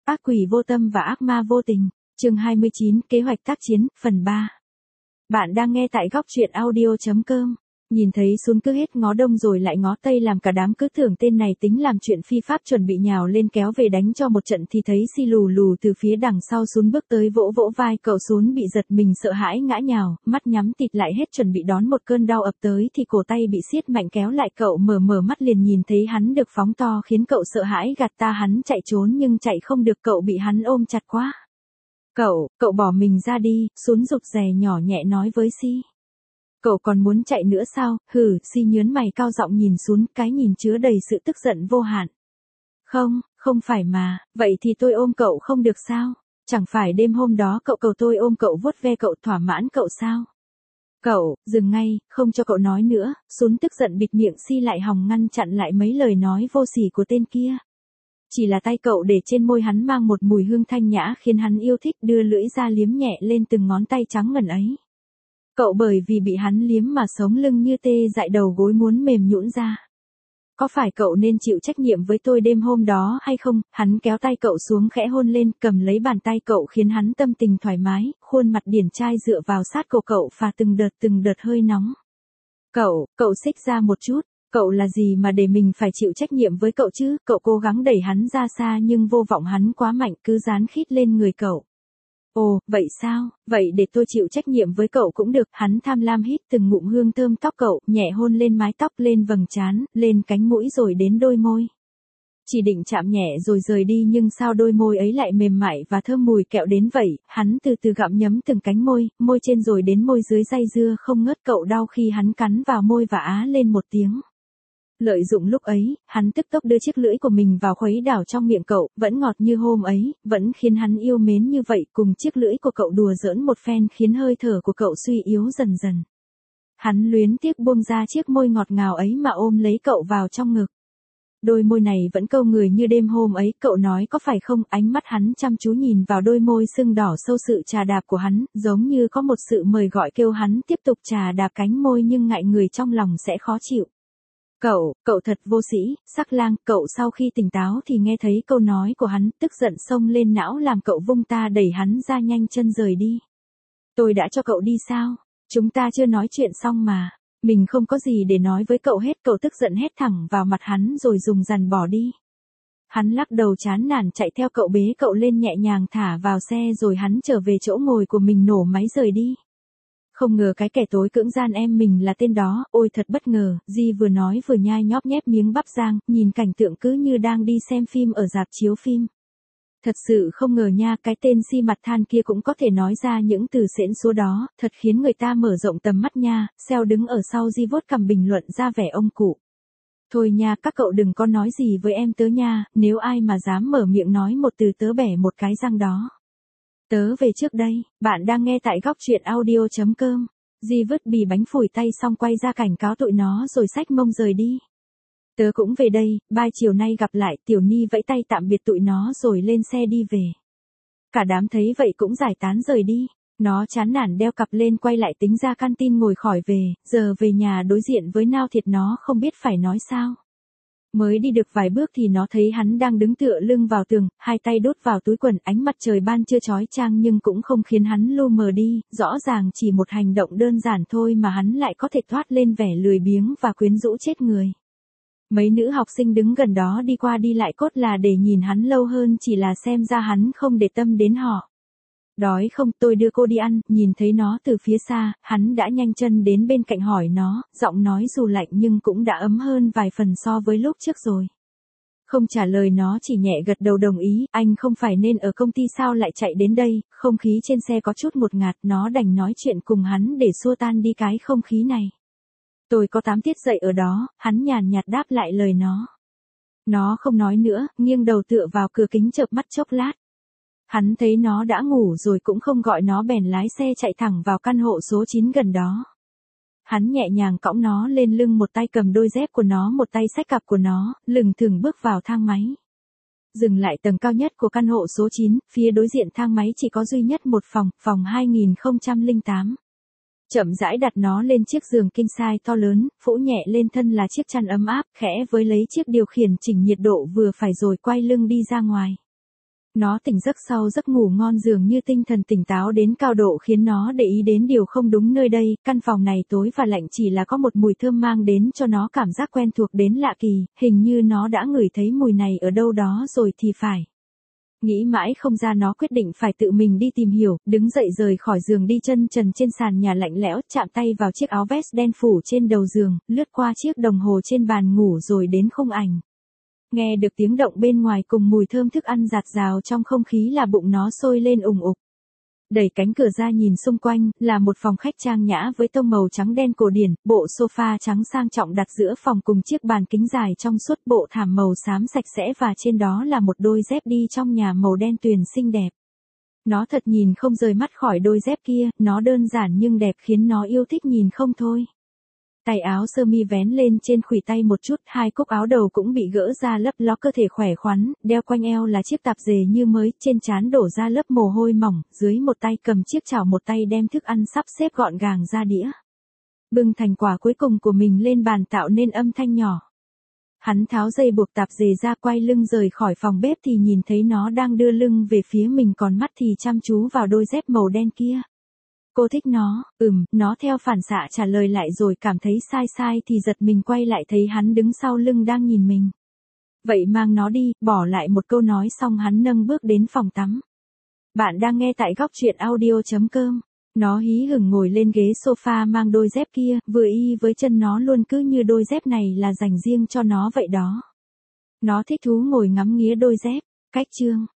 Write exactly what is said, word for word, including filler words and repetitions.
Ác quỷ vô tâm và ác ma vô tình, chương hai mươi chín, kế hoạch tác chiến, phần ba. Bạn đang nghe tại góc truyện audio chấm com. Nhìn thấy Sun cứ hết ngó đông rồi lại ngó tây làm cả đám cứ tưởng tên này tính làm chuyện phi pháp chuẩn bị nhào lên kéo về đánh cho một trận thì thấy Si lù lù từ phía đằng sau Sun bước tới vỗ vỗ vai cậu. Sun bị giật mình sợ hãi ngã nhào, mắt nhắm tịt lại hết chuẩn bị đón một cơn đau ập tới thì cổ tay bị siết mạnh kéo lại cậu, mở mở mắt liền nhìn thấy hắn được phóng to khiến cậu sợ hãi gạt ta. Hắn chạy trốn nhưng chạy không được, cậu bị hắn ôm chặt quá. Cậu, cậu bỏ mình ra đi, Sun rụt rè nhỏ nhẹ nói với Si. Cậu còn muốn chạy nữa sao? Hừ, Si nhớn mày cao giọng nhìn Sun, cái nhìn chứa đầy sự tức giận vô hạn. Không, không phải mà, vậy thì tôi ôm cậu không được sao? Chẳng phải đêm hôm đó cậu cầu tôi ôm cậu vuốt ve cậu thỏa mãn cậu sao? Cậu, dừng ngay, không cho cậu nói nữa. Sun tức giận bịt miệng Si lại hòng ngăn chặn lại mấy lời nói vô sỉ của tên kia. Chỉ là tay cậu để trên môi hắn mang một mùi hương thanh nhã khiến hắn yêu thích, đưa lưỡi ra liếm nhẹ lên từng ngón tay trắng ngần ấy. Cậu bởi vì bị hắn liếm mà sống lưng như tê dại, đầu gối muốn mềm nhũn ra. Có phải cậu nên chịu trách nhiệm với tôi đêm hôm đó hay không? Hắn kéo tay cậu xuống khẽ hôn lên, cầm lấy bàn tay cậu khiến hắn tâm tình thoải mái, khuôn mặt điển trai dựa vào sát cổ cậu phà từng đợt từng đợt hơi nóng. Cậu, cậu xích ra một chút. Cậu là gì mà để mình phải chịu trách nhiệm với cậu chứ? Cậu cố gắng đẩy hắn ra xa nhưng vô vọng hắn quá mạnh, cứ dán khít lên người cậu. Ồ, vậy sao? Vậy để tôi chịu trách nhiệm với cậu cũng được. Hắn tham lam hít từng ngụm hương thơm tóc cậu, nhẹ hôn lên mái tóc, lên vầng trán, lên cánh mũi rồi đến đôi môi. Chỉ định chạm nhẹ rồi rời đi nhưng sao đôi môi ấy lại mềm mại và thơm mùi kẹo đến vậy? Hắn từ từ gặm nhấm từng cánh môi, môi trên rồi đến môi dưới dây dưa không ngớt. Cậu đau khi hắn cắn vào môi và á lên một tiếng. Lợi dụng lúc ấy, hắn tức tốc đưa chiếc lưỡi của mình vào khuấy đảo trong miệng cậu, vẫn ngọt như hôm ấy, vẫn khiến hắn yêu mến như vậy. Cùng chiếc lưỡi của cậu đùa giỡn một phen khiến hơi thở của cậu suy yếu dần dần. Hắn luyến tiếc buông ra chiếc môi ngọt ngào ấy mà ôm lấy cậu vào trong ngực. Đôi môi này vẫn câu người như đêm hôm ấy, cậu nói có phải không? Ánh mắt hắn chăm chú nhìn vào đôi môi sưng đỏ sâu, sự chà đạp của hắn, giống như có một sự mời gọi kêu hắn tiếp tục chà đạp cánh môi nhưng ngại người trong lòng sẽ khó chịu. Cậu, cậu thật vô sĩ, sắc lang. Cậu sau khi tỉnh táo thì nghe thấy câu nói của hắn, tức giận xông lên não làm cậu vung ta đẩy hắn ra nhanh chân rời đi. Tôi đã cho cậu đi sao? Chúng ta chưa nói chuyện xong mà. Mình không có gì để nói với cậu hết. Cậu tức giận hét thẳng vào mặt hắn rồi dùng dằn bỏ đi. Hắn lắc đầu chán nản chạy theo cậu, bế cậu lên nhẹ nhàng thả vào xe rồi hắn trở về chỗ ngồi của mình, nổ máy rời đi. Không ngờ cái kẻ tối cưỡng gian em mình là tên đó, ôi thật bất ngờ. Di vừa nói vừa nhai nhóp nhép miếng bắp rang, nhìn cảnh tượng cứ như đang đi xem phim ở rạp chiếu phim. Thật sự không ngờ nha, cái tên Si mặt than kia cũng có thể nói ra những từ xễn số đó, thật khiến người ta mở rộng tầm mắt nha. Seo đứng ở sau Di vuốt cằm bình luận ra vẻ ông cụ. Thôi nha, các cậu đừng có nói gì với em tớ nha, nếu ai mà dám mở miệng nói một từ tớ bẻ một cái răng đó. Tớ về trước đây. Bạn đang nghe tại góc truyện audio chấm com. Di vứt bì bánh phủi tay xong quay ra cảnh cáo tụi nó rồi xách mông rời đi. Tớ cũng về đây, bye, chiều nay gặp lại. Tiểu Ni vẫy tay tạm biệt tụi nó rồi lên xe đi về. Cả đám thấy vậy cũng giải tán rời đi. Nó chán nản đeo cặp lên quay lại tính ra canteen ngồi khỏi về. Giờ về nhà đối diện với Nao Thiệt nó không biết phải nói sao. Mới đi được vài bước thì nó thấy hắn đang đứng tựa lưng vào tường, hai tay đút vào túi quần. Ánh mặt trời ban chưa chói chang nhưng cũng không khiến hắn lu mờ đi, rõ ràng chỉ một hành động đơn giản thôi mà hắn lại có thể thoát lên vẻ lười biếng và quyến rũ chết người. Mấy nữ học sinh đứng gần đó đi qua đi lại cốt là để nhìn hắn lâu hơn, chỉ là xem ra hắn không để tâm đến họ. Đói không, tôi đưa cô đi ăn. Nhìn thấy nó từ phía xa, hắn đã nhanh chân đến bên cạnh hỏi nó, giọng nói dù lạnh nhưng cũng đã ấm hơn vài phần so với lúc trước rồi. Không trả lời, nó chỉ nhẹ gật đầu đồng ý. Anh không phải nên ở công ty sao lại chạy đến đây? Không khí trên xe có chút ngột ngạt, nó đành nói chuyện cùng hắn để xua tan đi cái không khí này. Tôi có tám tiết dạy ở đó, hắn nhàn nhạt đáp lại lời nó. Nó không nói nữa, nghiêng đầu tựa vào cửa kính chợp mắt chốc lát. Hắn thấy nó đã ngủ rồi cũng không gọi nó, bèn lái xe chạy thẳng vào căn hộ số chín gần đó. Hắn nhẹ nhàng cõng nó lên lưng, một tay cầm đôi dép của nó, một tay xách cặp của nó, lừng thừng bước vào thang máy. Dừng lại tầng cao nhất của căn hộ số chín, phía đối diện thang máy chỉ có duy nhất một phòng, phòng hai nghìn không trăm lẻ tám. Chậm rãi đặt nó lên chiếc giường king size to lớn, phủ nhẹ lên thân là chiếc chăn ấm áp, khẽ với lấy chiếc điều khiển chỉnh nhiệt độ vừa phải rồi quay lưng đi ra ngoài. Nó tỉnh giấc sau giấc ngủ ngon dường như tinh thần tỉnh táo đến cao độ khiến nó để ý đến điều không đúng nơi đây, căn phòng này tối và lạnh chỉ là có một mùi thơm mang đến cho nó cảm giác quen thuộc đến lạ kỳ, hình như nó đã ngửi thấy mùi này ở đâu đó rồi thì phải. Nghĩ mãi không ra nó quyết định phải tự mình đi tìm hiểu, đứng dậy rời khỏi giường đi chân trần trên sàn nhà lạnh lẽo, chạm tay vào chiếc áo vest đen phủ trên đầu giường, lướt qua chiếc đồng hồ trên bàn ngủ rồi đến khung ảnh. Nghe được tiếng động bên ngoài cùng mùi thơm thức ăn rạt rào trong không khí là bụng nó sôi lên ùng ục. Đẩy cánh cửa ra nhìn xung quanh, là một phòng khách trang nhã với tông màu trắng đen cổ điển, bộ sofa trắng sang trọng đặt giữa phòng cùng chiếc bàn kính dài trong suốt, bộ thảm màu xám sạch sẽ và trên đó là một đôi dép đi trong nhà màu đen tuyền xinh đẹp. Nó thật nhìn không rời mắt khỏi đôi dép kia, nó đơn giản nhưng đẹp khiến nó yêu thích nhìn không thôi. Tay áo sơ mi vén lên trên khuỷu tay một chút, hai cúc áo đầu cũng bị gỡ ra lấp ló cơ thể khỏe khoắn, đeo quanh eo là chiếc tạp dề như mới, trên trán đổ ra lớp mồ hôi mỏng, dưới một tay cầm chiếc chảo một tay đem thức ăn sắp xếp gọn gàng ra đĩa. Bưng thành quả cuối cùng của mình lên bàn tạo nên âm thanh nhỏ. Hắn tháo dây buộc tạp dề ra, quay lưng rời khỏi phòng bếp thì nhìn thấy nó đang đưa lưng về phía mình, còn mắt thì chăm chú vào đôi dép màu đen kia. Cô thích nó, ừm, nó theo phản xạ trả lời lại rồi cảm thấy sai sai thì giật mình quay lại thấy hắn đứng sau lưng đang nhìn mình. Vậy mang nó đi, bỏ lại một câu nói xong hắn nâng bước đến phòng tắm. Bạn đang nghe tại góc truyện audio chấm com. Nó hí hửng ngồi lên ghế sofa mang đôi dép kia, vừa y với chân nó luôn, cứ như đôi dép này là dành riêng cho nó vậy đó. Nó thích thú ngồi ngắm nghía đôi dép. Cách chương